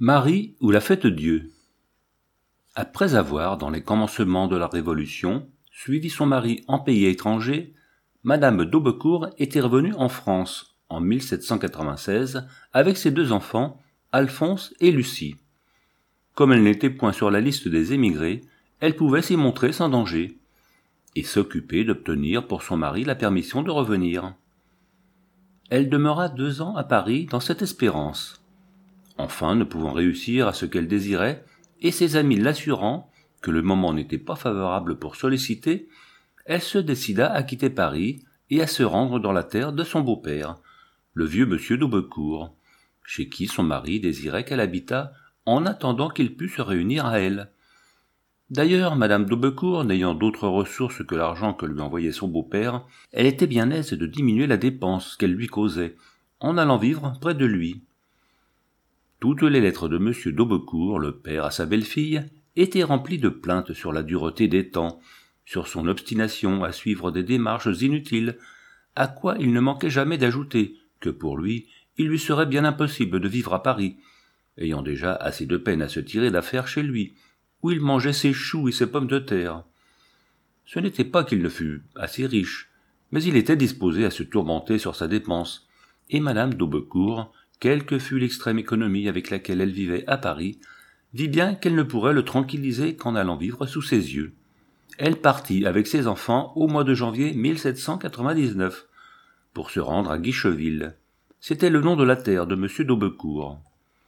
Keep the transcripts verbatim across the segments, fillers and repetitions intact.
Marie ou la Fête-Dieu. Après avoir, dans les commencements de la Révolution, suivi son mari en pays étranger, Madame d'Aubecourt était revenue en France en mille sept cent quatre-vingt-seize avec ses deux enfants, Alphonse et Lucie. Comme elle n'était point sur la liste des émigrés, elle pouvait s'y montrer sans danger et s'occuper d'obtenir pour son mari la permission de revenir. Elle demeura deux ans à Paris dans cette espérance. Enfin, ne pouvant réussir à ce qu'elle désirait, et ses amis l'assurant que le moment n'était pas favorable pour solliciter, elle se décida à quitter Paris et à se rendre dans la terre de son beau-père, le vieux monsieur d'Aubecourt, chez qui son mari désirait qu'elle habitât en attendant qu'il pût se réunir à elle. D'ailleurs, madame d'Aubecourt, n'ayant d'autres ressources que l'argent que lui envoyait son beau-père, elle était bien aise de diminuer la dépense qu'elle lui causait, en allant vivre près de lui. Toutes les lettres de monsieur d'Aubecourt, le père à sa belle-fille, étaient remplies de plaintes sur la dureté des temps, sur son obstination à suivre des démarches inutiles, à quoi il ne manquait jamais d'ajouter que pour lui, il lui serait bien impossible de vivre à Paris, ayant déjà assez de peine à se tirer d'affaire chez lui, où il mangeait ses choux et ses pommes de terre. Ce n'était pas qu'il ne fût assez riche, mais il était disposé à se tourmenter sur sa dépense, et madame d'Aubecourt, quelle que fût l'extrême économie avec laquelle elle vivait à Paris, vit bien qu'elle ne pourrait le tranquilliser qu'en allant vivre sous ses yeux. Elle partit avec ses enfants au mois de janvier mille sept cent quatre-vingt-dix-neuf, pour se rendre à Guicheville. C'était le nom de la terre de monsieur d'Aubecourt.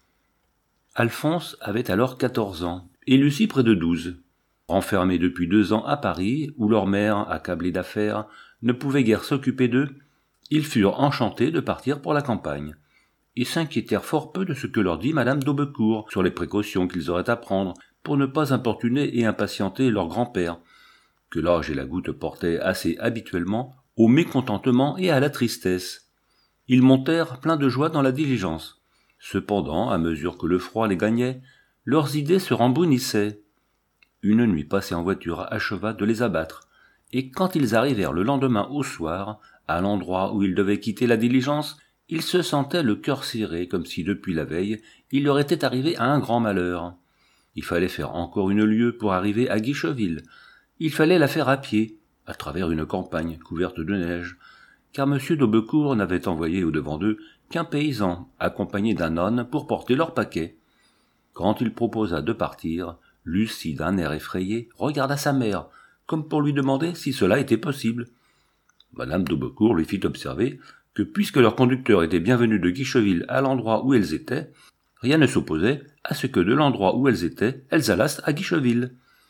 Alphonse avait alors quatorze ans, et Lucie près de douze. Renfermés depuis deux ans à Paris, où leur mère, accablée d'affaires, ne pouvait guère s'occuper d'eux, ils furent enchantés de partir pour la campagne, et s'inquiétèrent fort peu de ce que leur dit madame d'Aubecourt sur les précautions qu'ils auraient à prendre pour ne pas importuner et impatienter leur grand-père, que l'âge et la goutte portaient assez habituellement au mécontentement et à la tristesse. Ils montèrent pleins de joie dans la diligence. Cependant, à mesure que le froid les gagnait, leurs idées se rembrunissaient. Une nuit passée en voiture acheva de les abattre, et quand ils arrivèrent le lendemain au soir, à l'endroit où ils devaient quitter la diligence, ils se sentaient le cœur serré comme si depuis la veille il leur était arrivé un grand malheur. Il fallait faire encore une lieue pour arriver à Guicheville. Il fallait la faire à pied, à travers une campagne couverte de neige, car M. d'Aubecourt n'avait envoyé au-devant d'eux qu'un paysan accompagné d'un âne pour porter leur paquet. Quand il proposa de partir, Lucie, d'un air effrayé, regarda sa mère, comme pour lui demander si cela était possible. Madame d'Aubecourt lui fit observer que puisque leur conducteur était bien venu de Guicheville à l'endroit où elles étaient, rien ne s'opposait à ce que de l'endroit où elles étaient, elles allassent à Guicheville.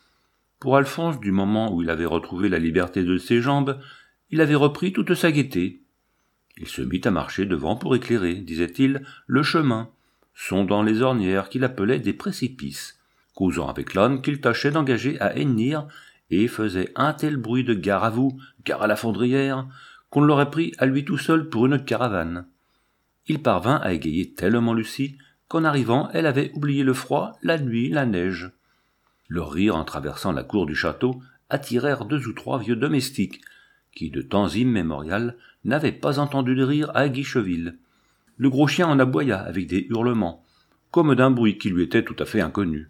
Pour Alphonse, du moment où il avait retrouvé la liberté de ses jambes, il avait repris toute sa gaieté. Il se mit à marcher devant pour éclairer, disait-il, le chemin, sondant les ornières qu'il appelait des précipices, causant avec l'âne qu'il tâchait d'engager à hennir, et faisait un tel bruit de gare à vous, gare à la fondrière, qu'on l'aurait pris à lui tout seul pour une caravane. Il parvint à égayer tellement Lucie qu'en arrivant elle avait oublié le froid, la nuit, la neige. Leurs rires en traversant la cour du château attirèrent deux ou trois vieux domestiques qui, de temps immémorial, n'avaient pas entendu de rire à Guicheville. Le gros chien en aboya avec des hurlements, comme d'un bruit qui lui était tout à fait inconnu.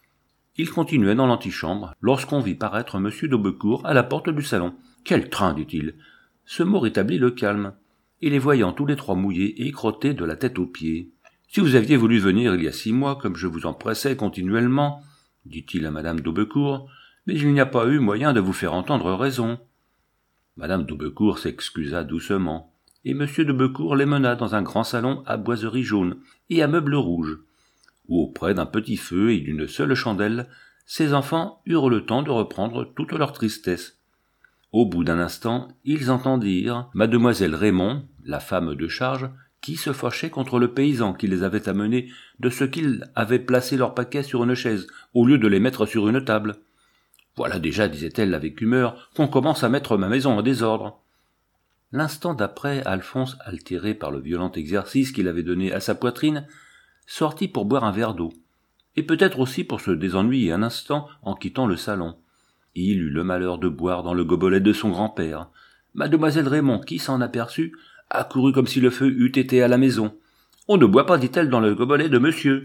Il continuait dans l'antichambre lorsqu'on vit paraître M. d'Aubecourt à la porte du salon. « Quel train !» dit-il. Ce mot rétablit le calme, et les voyant tous les trois mouillés et crottés de la tête aux pieds. « Si vous aviez voulu venir il y a six mois, comme je vous en pressais continuellement, dit-il à madame d'Aubecourt, mais il n'y a pas eu moyen de vous faire entendre raison. » Madame d'Aubecourt s'excusa doucement, et M. d'Aubecourt les mena dans un grand salon à boiseries jaunes et à meubles rouges, où auprès d'un petit feu et d'une seule chandelle, ses enfants eurent le temps de reprendre toute leur tristesse. Au bout d'un instant, ils entendirent mademoiselle Raymond, la femme de charge, qui se fâchait contre le paysan qui les avait amenés de ce qu'il avait placé leurs paquets sur une chaise, au lieu de les mettre sur une table. « Voilà déjà, disait-elle avec humeur, qu'on commence à mettre ma maison en désordre. » L'instant d'après, Alphonse, altéré par le violent exercice qu'il avait donné à sa poitrine, sortit pour boire un verre d'eau, et peut-être aussi pour se désennuyer un instant en quittant le salon. Il eut le malheur de boire dans le gobelet de son grand-père. Mademoiselle Raymond, qui s'en aperçut, accourut comme si le feu eût été à la maison. « On ne boit pas, dit-elle, dans le gobelet de monsieur. »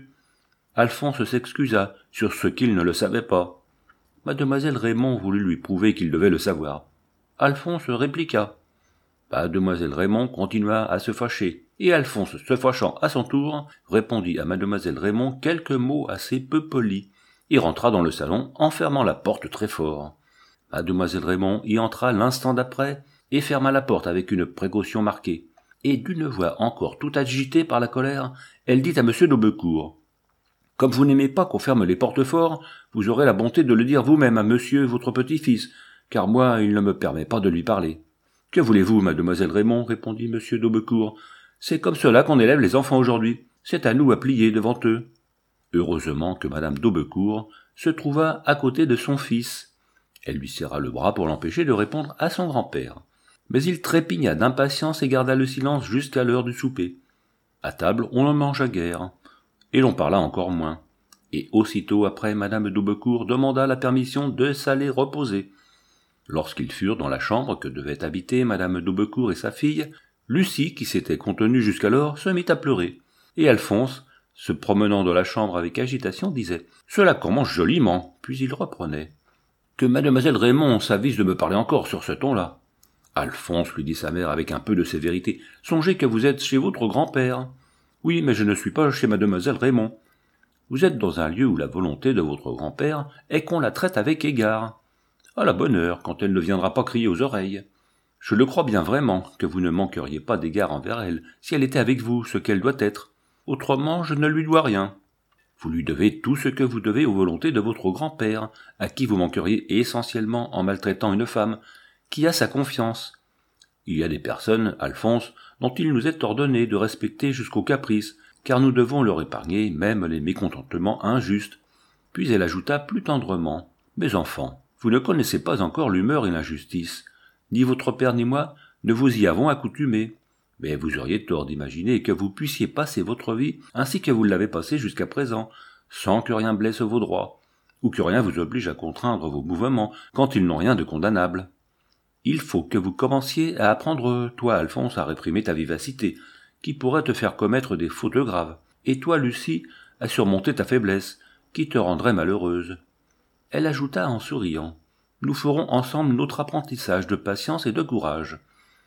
Alphonse s'excusa sur ce qu'il ne le savait pas. Mademoiselle Raymond voulut lui prouver qu'il devait le savoir. Alphonse répliqua. Mademoiselle Raymond continua à se fâcher, et Alphonse, se fâchant à son tour, répondit à Mademoiselle Raymond quelques mots assez peu polis, et rentra dans le salon en fermant la porte très fort. Mademoiselle Raymond y entra l'instant d'après, et ferma la porte avec une précaution marquée, et d'une voix encore tout agitée par la colère, elle dit à monsieur d'Aubecourt. Comme vous n'aimez pas qu'on ferme les portes fort, vous aurez la bonté de le dire vous-même à monsieur votre petit-fils, car moi il ne me permet pas de lui parler. Que voulez-vous, mademoiselle Raymond, répondit monsieur d'Aubecourt. C'est comme cela qu'on élève les enfants aujourd'hui. C'est à nous à plier devant eux. Heureusement que madame d'Aubecourt se trouva à côté de son fils. Elle lui serra le bras pour l'empêcher de répondre à son grand-père. Mais il trépigna d'impatience et garda le silence jusqu'à l'heure du souper. À table, on ne mangea guère, et l'on parla encore moins. Et aussitôt après, madame d'Aubecourt demanda la permission de s'aller reposer. Lorsqu'ils furent dans la chambre que devaient habiter madame d'Aubecourt et sa fille, Lucie, qui s'était contenue jusqu'alors, se mit à pleurer, et Alphonse, se promenant dans la chambre avec agitation, disait « Cela commence joliment », puis il reprenait « Que mademoiselle Raymond s'avise de me parler encore sur ce ton-là. »« Alphonse, lui dit sa mère avec un peu de sévérité, songez que vous êtes chez votre grand-père. »« Oui, mais je ne suis pas chez mademoiselle Raymond. Vous êtes dans un lieu où la volonté de votre grand-père est qu'on la traite avec égard. À la bonne heure, quand elle ne viendra pas crier aux oreilles. Je le crois bien vraiment que vous ne manqueriez pas d'égard envers elle si elle était avec vous, ce qu'elle doit être. Autrement, je ne lui dois rien. Vous lui devez tout ce que vous devez aux volontés de votre grand-père, à qui vous manqueriez essentiellement en maltraitant une femme, qui a sa confiance. Il y a des personnes, Alphonse, dont il nous est ordonné de respecter jusqu'au caprice, car nous devons leur épargner même les mécontentements injustes. Puis elle ajouta plus tendrement. Mes enfants, vous ne connaissez pas encore l'humeur et l'injustice. Ni votre père ni moi ne vous y avons accoutumé. Mais vous auriez tort d'imaginer que vous puissiez passer votre vie ainsi que vous l'avez passée jusqu'à présent, sans que rien blesse vos droits, ou que rien vous oblige à contraindre vos mouvements quand ils n'ont rien de condamnable. Il faut que vous commenciez à apprendre, toi, Alphonse, à réprimer ta vivacité, qui pourrait te faire commettre des fautes graves, et toi, Lucie, à surmonter ta faiblesse, qui te rendrait malheureuse. Elle ajouta en souriant. Nous ferons ensemble notre apprentissage de patience et de courage.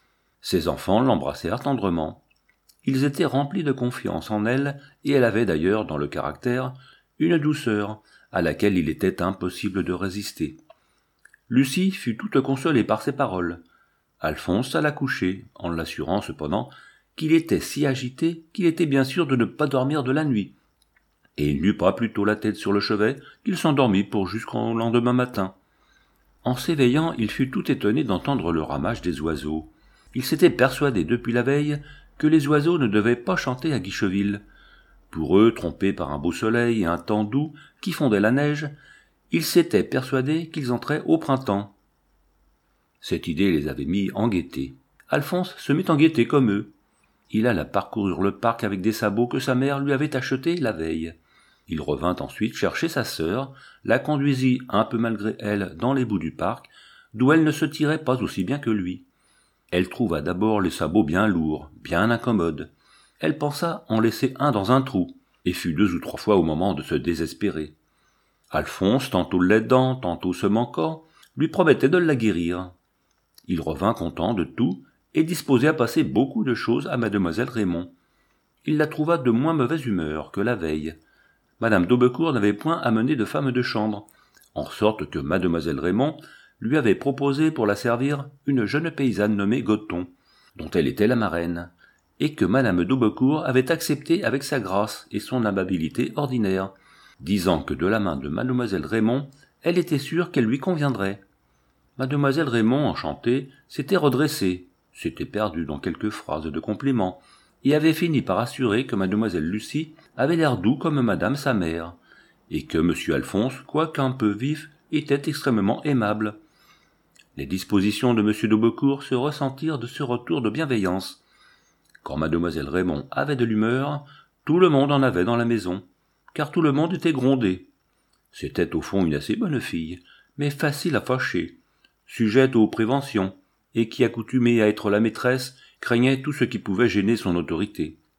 Ses enfants l'embrassèrent tendrement. Ils étaient remplis de confiance en elle, et elle avait d'ailleurs, dans le caractère, une douceur, à laquelle il était impossible de résister. Lucie fut toute consolée par ces paroles. Alphonse alla coucher, en l'assurant cependant qu'il était si agité qu'il était bien sûr de ne pas dormir de la nuit. Et il n'eut pas plus tôt la tête sur le chevet qu'il s'endormit pour jusqu'au lendemain matin. En s'éveillant, il fut tout étonné d'entendre le ramage des oiseaux. Il s'était persuadé depuis la veille que les oiseaux ne devaient pas chanter à Guicheville. Pour eux, trompés par un beau soleil et un temps doux qui fondait la neige, ils s'étaient persuadés qu'ils entraient au printemps. Cette idée les avait mis en gaieté. Alphonse se mit en gaieté comme eux. Il alla parcourir le parc avec des sabots que sa mère lui avait achetés la veille. Il revint ensuite chercher sa sœur, la conduisit un peu malgré elle dans les bouts du parc, d'où elle ne se tirait pas aussi bien que lui. Elle trouva d'abord les sabots bien lourds, bien incommodes. Elle pensa en laisser un dans un trou, et fut deux ou trois fois au moment de se désespérer. Alphonse, tantôt l'aidant, tantôt se manquant, lui promettait de la guérir. Il revint content de tout, et disposé à passer beaucoup de choses à mademoiselle Raymond. Il la trouva de moins mauvaise humeur que la veille. Madame d'Aubecourt n'avait point amené de femme de chambre, en sorte que mademoiselle Raymond lui avait proposé pour la servir une jeune paysanne nommée Goton, dont elle était la marraine, et que madame d'Aubecourt avait accepté avec sa grâce et son amabilité ordinaire, disant que de la main de mademoiselle Raymond, elle était sûre qu'elle lui conviendrait. Mademoiselle Raymond, enchantée, s'était redressée, s'était perdue dans quelques phrases de compliments, et avait fini par assurer que mademoiselle Lucie avait l'air doux comme madame sa mère, et que monsieur Alphonse, quoique un peu vif, était extrêmement aimable. Les dispositions de monsieur d'Aubecourt se ressentirent de ce retour de bienveillance. Quand mademoiselle Raymond avait de l'humeur, tout le monde en avait dans la maison, car tout le monde était grondé. C'était au fond une assez bonne fille, mais facile à fâcher, sujette aux préventions, et qui, accoutumée à être la maîtresse, craignait tout ce qui pouvait gêner son autorité.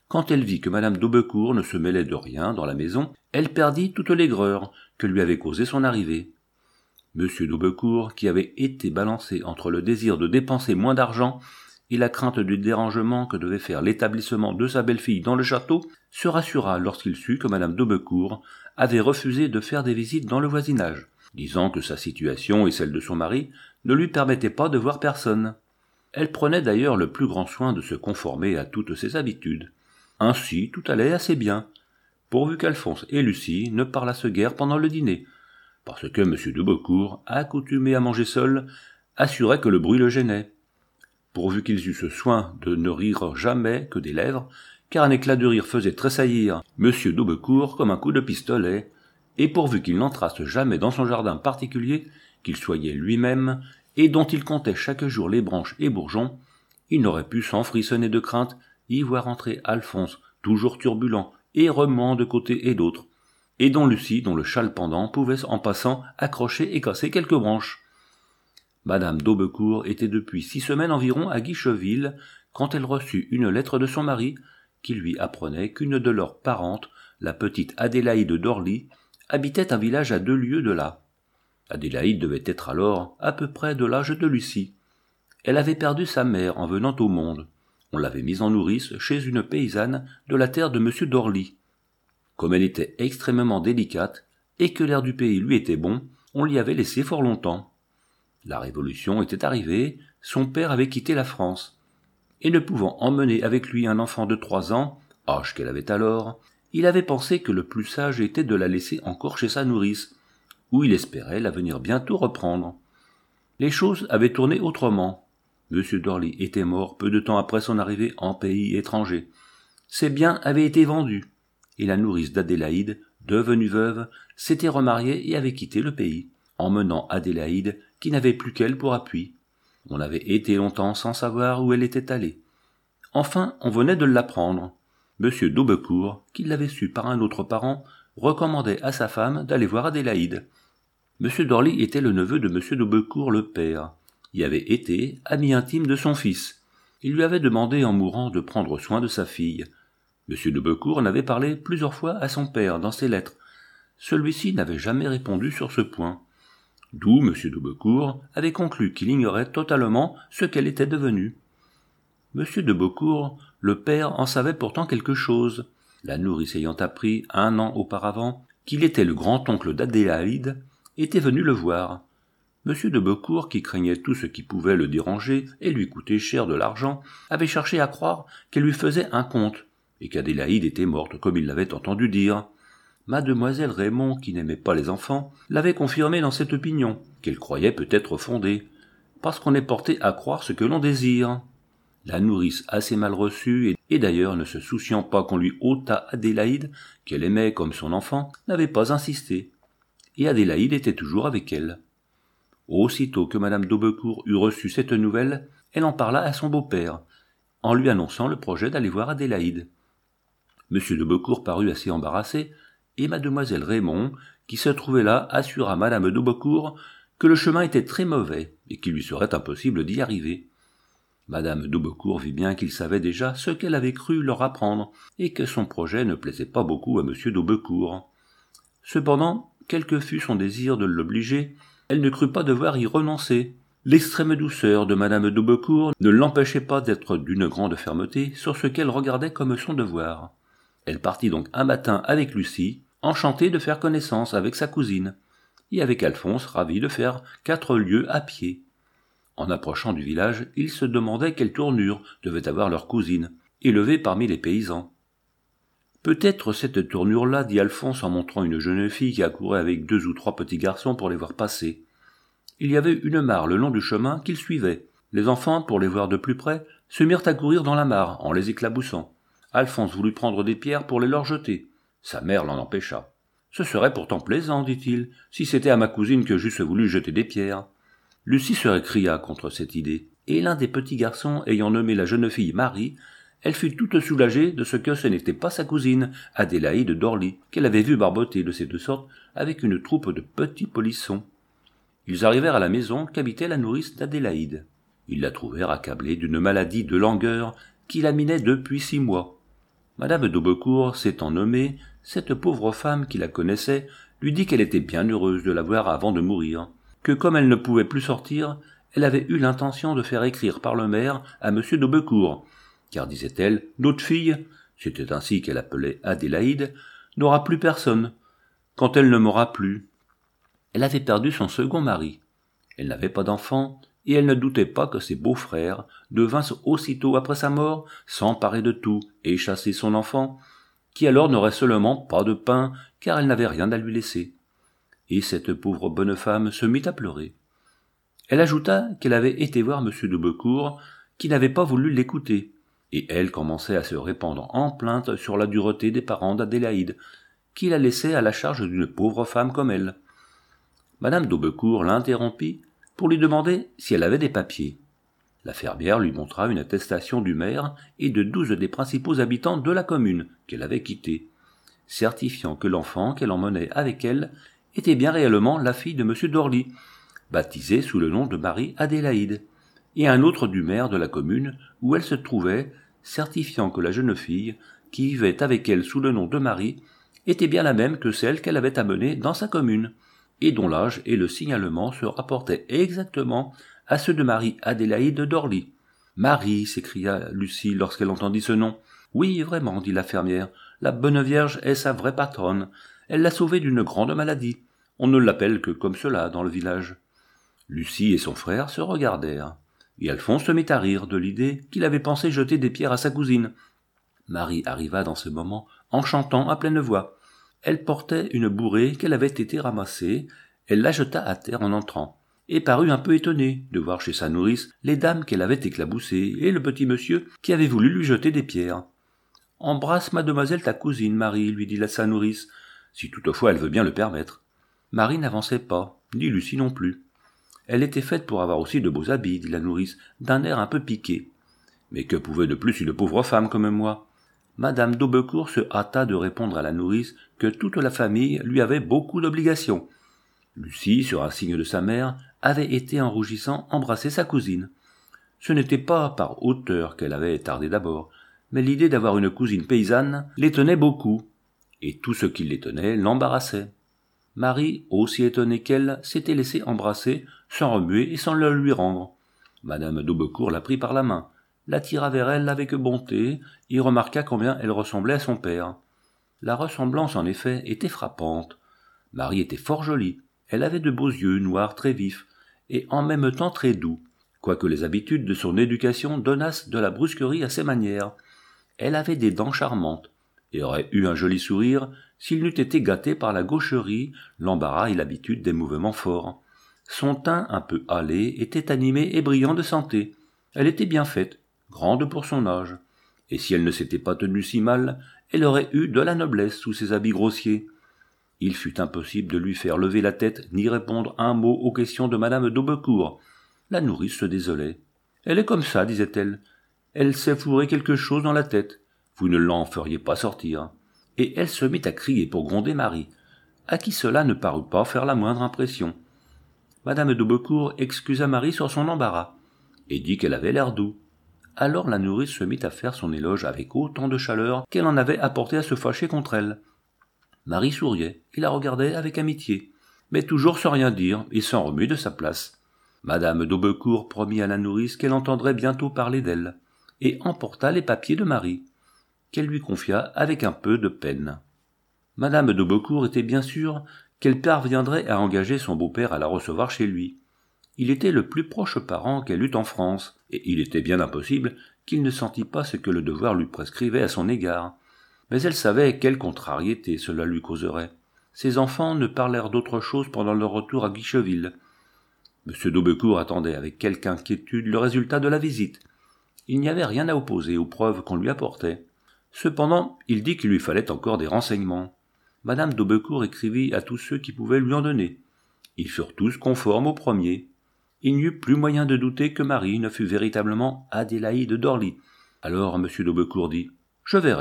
Quand elle vit que madame d'Aubecourt ne se mêlait de rien dans la maison, elle perdit toute l'aigreur que lui avait causé son arrivée. Monsieur d'Aubecourt, qui avait été balancé entre le désir de dépenser moins d'argent et la crainte du dérangement que devait faire l'établissement de sa belle-fille dans le château, se rassura lorsqu'il sut que madame d'Aubecourt avait refusé de faire des visites dans le voisinage, disant que sa situation et celle de son mari ne lui permettaient pas de voir personne. Elle prenait d'ailleurs le plus grand soin de se conformer à toutes ses habitudes. Ainsi tout allait assez bien, pourvu qu'Alphonse et Lucie ne parlassent guère pendant le dîner, parce que M. d'Aubecourt, accoutumé à manger seul, assurait que le bruit le gênait. Pourvu qu'ils eussent soin de ne rire jamais que des lèvres, car un éclat de rire faisait tressaillir M. d'Aubecourt comme un coup de pistolet, et pourvu qu'ils n'entrassent jamais dans son jardin particulier, qu'il soignait lui-même, et dont il comptait chaque jour les branches et bourgeons, il n'aurait pu sans frissonner de crainte y voir entrer Alphonse, toujours turbulent, et remuant de côté et d'autre, et dont Lucie, dont le châle pendant, pouvait en passant accrocher et casser quelques branches. Madame d'Aubecourt était depuis six semaines environ à Guicheville, quand elle reçut une lettre de son mari, qui lui apprenait qu'une de leurs parentes, la petite Adélaïde d'Orly, habitait un village à deux lieues de là. Adélaïde devait être alors à peu près de l'âge de Lucie. Elle avait perdu sa mère en venant au monde. On l'avait mise en nourrice chez une paysanne de la terre de monsieur d'Orly. Comme elle était extrêmement délicate, et que l'air du pays lui était bon, on l'y avait laissée fort longtemps. La Révolution était arrivée, son père avait quitté la France, et ne pouvant emmener avec lui un enfant de trois ans, âge qu'elle avait alors, il avait pensé que le plus sage était de la laisser encore chez sa nourrice, où il espérait la venir bientôt reprendre. Les choses avaient tourné autrement. Monsieur d'Orly était mort peu de temps après son arrivée en pays étranger. Ses biens avaient été vendus, et la nourrice d'Adélaïde, devenue veuve, s'était remariée et avait quitté le pays, emmenant Adélaïde, qui n'avait plus qu'elle pour appui. On avait été longtemps sans savoir où elle était allée. Enfin, on venait de l'apprendre. Monsieur d'Aubecourt, qui l'avait su par un autre parent, recommandait à sa femme d'aller voir Adélaïde. Monsieur d'Orly était le neveu de monsieur d'Aubecourt le père, y avait été ami intime de son fils. Il lui avait demandé en mourant de prendre soin de sa fille. Monsieur d'Aubecourt en avait parlé plusieurs fois à son père dans ses lettres. Celui-ci n'avait jamais répondu sur ce point. D'où monsieur d'Aubecourt avait conclu qu'il ignorait totalement ce qu'elle était devenue. Monsieur d'Aubecourt, le père, en savait pourtant quelque chose, la nourrice ayant appris un an auparavant qu'il était le grand-oncle d'Adélaïde, était venu le voir. Monsieur d'Aubecourt, qui craignait tout ce qui pouvait le déranger et lui coûter cher de l'argent, avait cherché à croire qu'elle lui faisait un conte, et qu'Adélaïde était morte comme il l'avait entendu dire. Mademoiselle Raymond, qui n'aimait pas les enfants, l'avait confirmé dans cette opinion, qu'elle croyait peut-être fondée, parce qu'on est porté à croire ce que l'on désire. La nourrice, assez mal reçue, et, et d'ailleurs ne se souciant pas qu'on lui ôtât Adélaïde, qu'elle aimait comme son enfant, n'avait pas insisté, et Adélaïde était toujours avec elle. Aussitôt que madame d'Aubecourt eut reçu cette nouvelle, elle en parla à son beau-père, en lui annonçant le projet d'aller voir Adélaïde. Monsieur d'Aubecourt parut assez embarrassé, et mademoiselle Raymond, qui se trouvait là, assura madame d'Aubecourt que le chemin était très mauvais, et qu'il lui serait impossible d'y arriver. Madame d'Aubecourt vit bien qu'il savait déjà ce qu'elle avait cru leur apprendre, et que son projet ne plaisait pas beaucoup à monsieur d'Aubecourt. Cependant, quel que fût son désir de l'obliger, elle ne crut pas devoir y renoncer. L'extrême douceur de madame d'Aubecourt ne l'empêchait pas d'être d'une grande fermeté sur ce qu'elle regardait comme son devoir. Elle partit donc un matin avec Lucie, enchantée de faire connaissance avec sa cousine, et avec Alphonse, ravi de faire quatre lieues à pied. En approchant du village, ils se demandaient quelle tournure devait avoir leur cousine, élevée parmi les paysans. Peut-être cette tournure-là, dit Alphonse en montrant une jeune fille qui accourait avec deux ou trois petits garçons pour les voir passer. Il y avait une mare le long du chemin qu'ils suivaient. Les enfants, pour les voir de plus près, se mirent à courir dans la mare en les éclaboussant. Alphonse voulut prendre des pierres pour les leur jeter. Sa mère l'en empêcha. « Ce serait pourtant plaisant, dit-il, si c'était à ma cousine que j'eusse voulu jeter des pierres. » Lucie se récria contre cette idée, et l'un des petits garçons ayant nommé la jeune fille Marie, elle fut toute soulagée de ce que ce n'était pas sa cousine, Adélaïde d'Orly, qu'elle avait vue barboter de ces deux sortes avec une troupe de petits polissons. Ils arrivèrent à la maison qu'habitait la nourrice d'Adélaïde. Ils la trouvèrent accablée d'une maladie de langueur qui la minait depuis six mois. Madame d'Aubecourt s'étant nommée, cette pauvre femme qui la connaissait lui dit qu'elle était bien heureuse de la voir avant de mourir, que comme elle ne pouvait plus sortir, elle avait eu l'intention de faire écrire par le maire à monsieur d'Aubecourt, car, disait-elle, notre fille, c'était ainsi qu'elle appelait Adélaïde, n'aura plus personne, quand elle ne m'aura plus. Elle avait perdu son second mari. Elle n'avait pas d'enfant, et elle ne doutait pas que ses beaux-frères devinssent aussitôt après sa mort s'emparer de tout et chasser son enfant, qui alors n'aurait seulement pas de pain, car elle n'avait rien à lui laisser. Et cette pauvre bonne femme se mit à pleurer. Elle ajouta qu'elle avait été voir monsieur d'Aubecourt, qui n'avait pas voulu l'écouter, et elle commençait à se répandre en plainte sur la dureté des parents d'Adélaïde, qui la laissaient à la charge d'une pauvre femme comme elle. Madame d'Aubecourt l'interrompit pour lui demander si elle avait des papiers. La fermière lui montra une attestation du maire et de douze des principaux habitants de la commune qu'elle avait quittée, certifiant que l'enfant qu'elle emmenait avec elle était bien réellement la fille de monsieur d'Orly, baptisée sous le nom de Marie-Adélaïde, et un autre du maire de la commune où elle se trouvait, certifiant que la jeune fille, qui vivait avec elle sous le nom de Marie, était bien la même que celle qu'elle avait amenée dans sa commune, et dont l'âge et le signalement se rapportaient exactement à ceux de Marie-Adélaïde d'Orly. « Marie !» s'écria Lucie lorsqu'elle entendit ce nom. « Oui, vraiment, dit la fermière, la bonne Vierge est sa vraie patronne. Elle l'a sauvée d'une grande maladie. On ne l'appelle que comme cela dans le village. » Lucie et son frère se regardèrent, et Alphonse se mit à rire de l'idée qu'il avait pensé jeter des pierres à sa cousine. Marie arriva dans ce moment en chantant à pleine voix. Elle portait une bourrée qu'elle avait été ramassée, elle la jeta à terre en entrant, et parut un peu étonnée de voir chez sa nourrice les dames qu'elle avait éclaboussées et le petit monsieur qui avait voulu lui jeter des pierres. « Embrasse mademoiselle ta cousine, Marie, lui dit la sa nourrice, si toutefois elle veut bien le permettre. » Marie n'avançait pas, ni Lucie non plus. Elle était faite pour avoir aussi de beaux habits, dit la nourrice, d'un air un peu piqué. Mais que pouvait de plus une pauvre femme comme moi? Madame d'Aubecourt se hâta de répondre à la nourrice que toute la famille lui avait beaucoup d'obligations. Lucie, sur un signe de sa mère, avait été en rougissant embrasser sa cousine. Ce n'était pas par hauteur qu'elle avait tardé d'abord, mais l'idée d'avoir une cousine paysanne l'étonnait beaucoup, et tout ce qui l'étonnait l'embarrassait. Marie, aussi étonnée qu'elle, s'était laissée embrasser, sans remuer et sans le lui rendre. Madame d'Aubecourt la prit par la main, l'attira vers elle avec bonté, et remarqua combien elle ressemblait à son père. La ressemblance, en effet, était frappante. Marie était fort jolie, elle avait de beaux yeux noirs très vifs, et en même temps très doux, quoique les habitudes de son éducation donnassent de la brusquerie à ses manières. Elle avait des dents charmantes, et aurait eu un joli sourire s'il n'eût été gâté par la gaucherie, l'embarras et l'habitude des mouvements forts. Son teint un peu hâlé était animé et brillant de santé. Elle était bien faite, grande pour son âge, et si elle ne s'était pas tenue si mal, elle aurait eu de la noblesse sous ses habits grossiers. Il fut impossible de lui faire lever la tête ni répondre un mot aux questions de madame d'Aubecourt. La nourrice se désolait. « Elle est comme ça, disait-elle. Elle s'est fourré quelque chose dans la tête. Vous ne l'en feriez pas sortir. » Et elle se mit à crier pour gronder Marie, à qui cela ne parut pas faire la moindre impression. Madame d'Aubecourt excusa Marie sur son embarras, et dit qu'elle avait l'air doux. Alors la nourrice se mit à faire son éloge avec autant de chaleur qu'elle en avait apporté à se fâcher contre elle. Marie souriait et la regardait avec amitié, mais toujours sans rien dire et sans remuer de sa place. Madame d'Aubecourt promit à la nourrice qu'elle entendrait bientôt parler d'elle, et emporta les papiers de Marie, qu'elle lui confia avec un peu de peine. Madame d'Aubecourt était bien sûre qu'elle parviendrait à engager son beau-père à la recevoir chez lui. Il était le plus proche parent qu'elle eût en France, et il était bien impossible qu'il ne sentît pas ce que le devoir lui prescrivait à son égard. Mais elle savait quelle contrariété cela lui causerait. Ses enfants ne parlèrent d'autre chose pendant leur retour à Guicheville. Monsieur d'Aubecourt attendait avec quelque inquiétude le résultat de la visite. Il n'y avait rien à opposer aux preuves qu'on lui apportait. Cependant, il dit qu'il lui fallait encore des renseignements. Madame d'Aubecourt écrivit à tous ceux qui pouvaient lui en donner. Ils furent tous conformes au premier. Il n'y eut plus moyen de douter que Marie ne fût véritablement Adélaïde d'Orly. Alors M. d'Aubecourt dit « Je verrai ».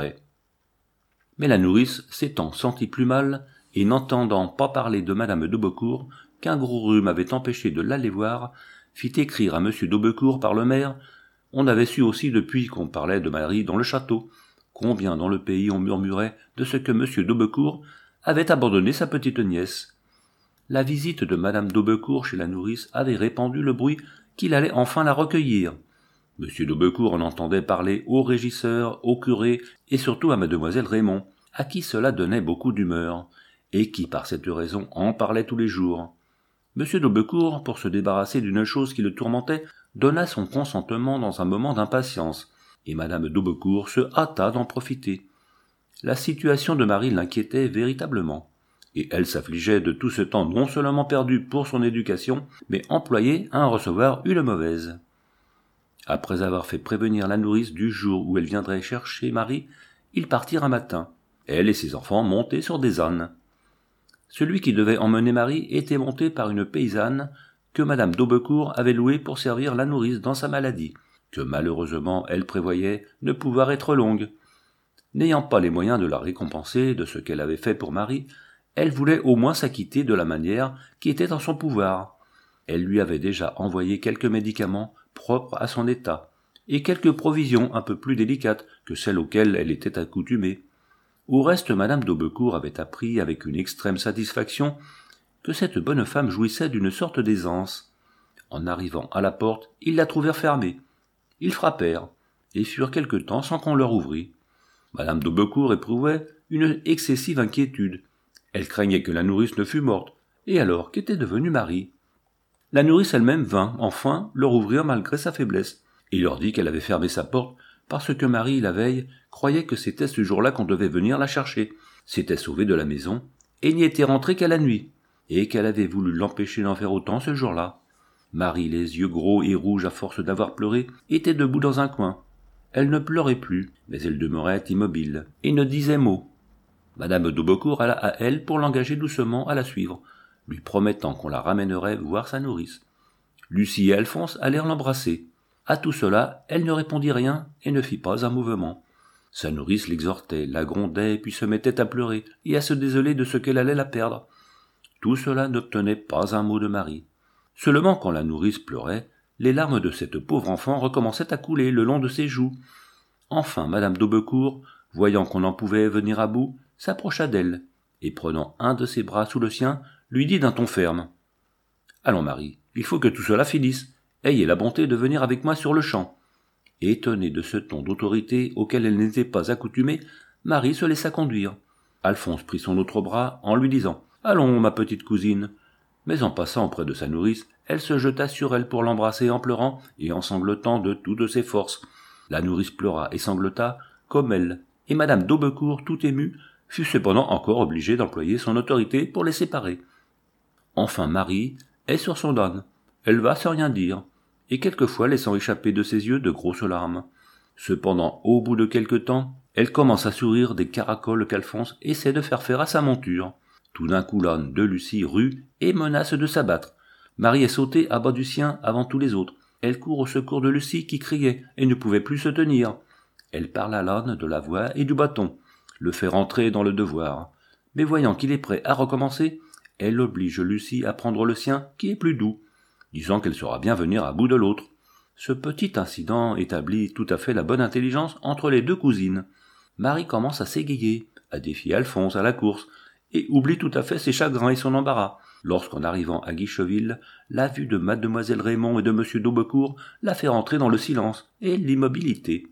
Mais la nourrice, s'étant sentie plus mal, et n'entendant pas parler de Madame d'Aubecourt, qu'un gros rhume avait empêché de l'aller voir, fit écrire à M. d'Aubecourt par le maire. On avait su aussi depuis qu'on parlait de Marie dans le château, Combien dans le pays on murmurait de ce que M. d'Aubecourt avait abandonné sa petite nièce. La visite de Madame d'Aubecourt chez la nourrice avait répandu le bruit qu'il allait enfin la recueillir. M. d'Aubecourt en entendait parler au régisseur, au curé et surtout à mademoiselle Raymond, à qui cela donnait beaucoup d'humeur, et qui par cette raison en parlait tous les jours. M. d'Aubecourt, pour se débarrasser d'une chose qui le tourmentait, donna son consentement dans un moment d'impatience, et Madame d'Aubecourt se hâta d'en profiter. La situation de Marie l'inquiétait véritablement, et elle s'affligeait de tout ce temps non seulement perdu pour son éducation, mais employé à en recevoir une mauvaise. Après avoir fait prévenir la nourrice du jour où elle viendrait chercher Marie, ils partirent un matin, elle et ses enfants montés sur des ânes. Celui qui devait emmener Marie était monté par une paysanne que Madame d'Aubecourt avait louée pour servir la nourrice dans sa maladie, que malheureusement elle prévoyait ne pouvoir être longue. N'ayant pas les moyens de la récompenser de ce qu'elle avait fait pour Marie, elle voulait au moins s'acquitter de la manière qui était en son pouvoir. Elle lui avait déjà envoyé quelques médicaments propres à son état, et quelques provisions un peu plus délicates que celles auxquelles elle était accoutumée. Au reste, Madame d'Aubecourt avait appris avec une extrême satisfaction que cette bonne femme jouissait d'une sorte d'aisance. En arrivant à la porte, ils la trouvèrent fermée. Ils frappèrent, et furent quelque temps sans qu'on leur ouvrît. Madame d'Aubecourt éprouvait une excessive inquiétude. Elle craignait que la nourrice ne fût morte, et alors qu'était devenue Marie? La nourrice elle-même vint, enfin, leur ouvrir malgré sa faiblesse, et leur dit qu'elle avait fermé sa porte parce que Marie, la veille, croyait que c'était ce jour-là qu'on devait venir la chercher, s'était sauvée de la maison, et n'y était rentrée qu'à la nuit, et qu'elle avait voulu l'empêcher d'en faire autant ce jour-là. Marie, les yeux gros et rouges à force d'avoir pleuré, était debout dans un coin. Elle ne pleurait plus, mais elle demeurait immobile, et ne disait mot. Madame d'Aubecourt alla à elle pour l'engager doucement à la suivre, lui promettant qu'on la ramènerait voir sa nourrice. Lucie et Alphonse allèrent l'embrasser. À tout cela, elle ne répondit rien et ne fit pas un mouvement. Sa nourrice l'exhortait, la grondait, puis se mettait à pleurer et à se désoler de ce qu'elle allait la perdre. Tout cela n'obtenait pas un mot de Marie. Seulement quand la nourrice pleurait, les larmes de cette pauvre enfant recommençaient à couler le long de ses joues. Enfin, Madame d'Aubecourt, voyant qu'on en pouvait venir à bout, s'approcha d'elle, et prenant un de ses bras sous le sien, lui dit d'un ton ferme. « Allons, Marie, il faut que tout cela finisse. Ayez la bonté de venir avec moi sur le champ. » Étonnée de ce ton d'autorité auquel elle n'était pas accoutumée, Marie se laissa conduire. Alphonse prit son autre bras en lui disant « Allons, ma petite cousine. » Mais en passant auprès de sa nourrice, elle se jeta sur elle pour l'embrasser en pleurant et en sanglotant de toutes ses forces. La nourrice pleura et sanglota comme elle, et Madame d'Aubecourt, tout émue, fut cependant encore obligée d'employer son autorité pour les séparer. Enfin Marie est sur son âne. Elle va sans rien dire, et quelquefois laissant échapper de ses yeux de grosses larmes. Cependant, au bout de quelque temps, elle commence à sourire des caracoles qu'Alphonse essaie de faire faire à sa monture. Tout d'un coup l'âne de Lucie rue et menace de s'abattre. Marie est sautée à bas du sien avant tous les autres. Elle court au secours de Lucie qui criait et ne pouvait plus se tenir. Elle parle à l'âne de la voix et du bâton, le fait rentrer dans le devoir. Mais voyant qu'il est prêt à recommencer, elle oblige Lucie à prendre le sien qui est plus doux, disant qu'elle saura bien venir à bout de l'autre. Ce petit incident établit tout à fait la bonne intelligence entre les deux cousines. Marie commence à s'égayer, à défier Alphonse à la course, et oublie tout à fait ses chagrins et son embarras, lorsqu'en arrivant à Guicheville, la vue de mademoiselle Raymond et de monsieur d'Aubecourt la fait entrer dans le silence et l'immobilité.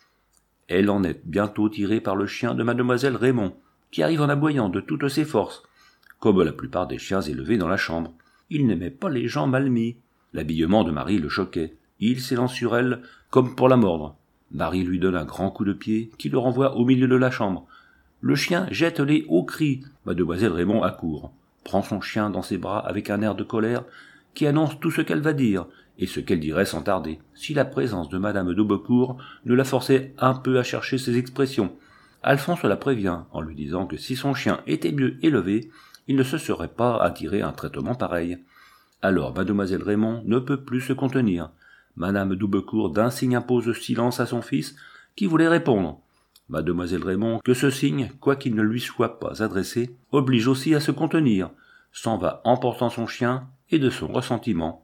Elle en est bientôt tirée par le chien de mademoiselle Raymond, qui arrive en aboyant de toutes ses forces, comme la plupart des chiens élevés dans la chambre. Il n'aimait pas les gens mal mis. L'habillement de Marie le choquait. Il s'élance sur elle comme pour la mordre. Marie lui donne un grand coup de pied qui le renvoie au milieu de la chambre. Le chien jette les hauts cris. Mademoiselle Raymond accourt, prend son chien dans ses bras avec un air de colère qui annonce tout ce qu'elle va dire et ce qu'elle dirait sans tarder, si la présence de Madame d'Aubecourt ne la forçait un peu à chercher ses expressions. Alphonse la prévient en lui disant que si son chien était mieux élevé, il ne se serait pas attiré un traitement pareil. Alors mademoiselle Raymond ne peut plus se contenir. Madame d'Aubecourt d'un signe impose silence à son fils, qui voulait répondre. Mademoiselle Raymond, que ce signe, quoiqu'il ne lui soit pas adressé, oblige aussi à se contenir, s'en va emportant son chien, et de son ressentiment